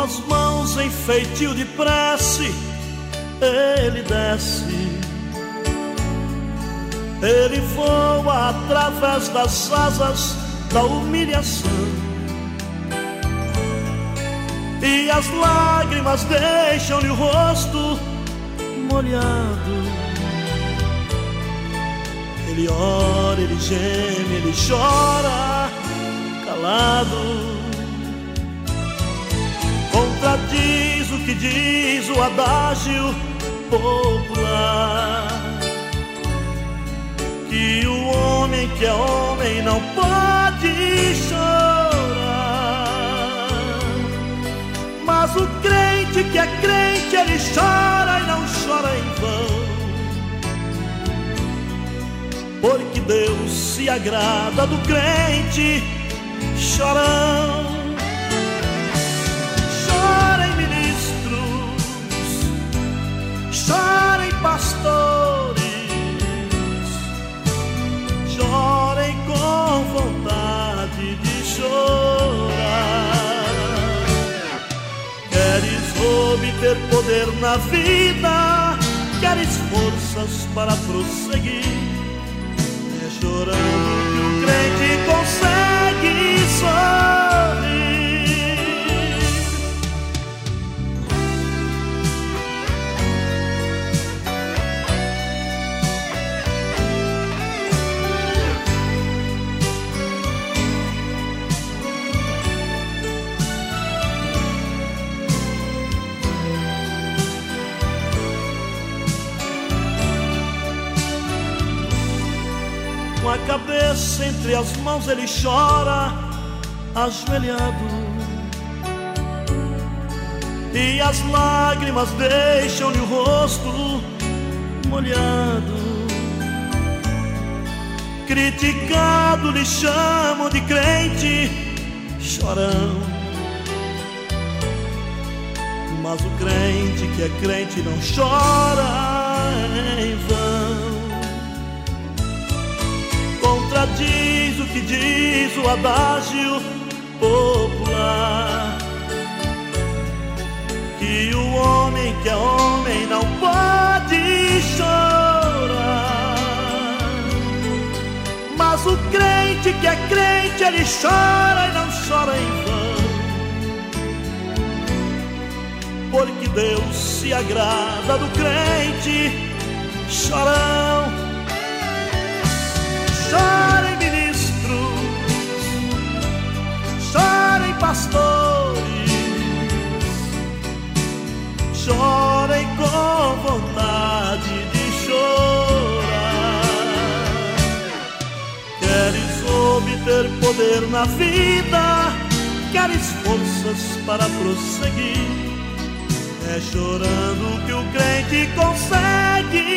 as mãos em feitio de prece, ele desce. Ele voa através das asas da humilhação, e as lágrimas deixam-lhe o rosto molhado. Ele ora, ele geme, ele chora calado. Contradiz o que diz o adágio popular, que o homem que é homem não pode chorar. Mas o crente que é crente, ele chora e não chora em vão, porque Deus se agrada do crente chorão. Chorem ministros, chorem pastores, chorem com vontade de chorar. Queres obter poder na vida, queres forças para prosseguir, é chorando que o crente consegue sorrir. Com a cabeça entre as mãos ele chora, ajoelhado, e as lágrimas deixam-lhe o rosto molhado. Criticado lhe chamam de crente chorão, mas o crente que é crente não chora em vão. Contradiz o que diz o adágio popular, que o homem que é homem não pode chorar. Mas o crente que é crente, ele chora e não chora em vão, porque Deus se agrada do crente chorão. Chorem ministros, chorem pastores, chorem com vontade de chorar. Queres obter poder na vida, queres forças para prosseguir, é chorando que o crente consegue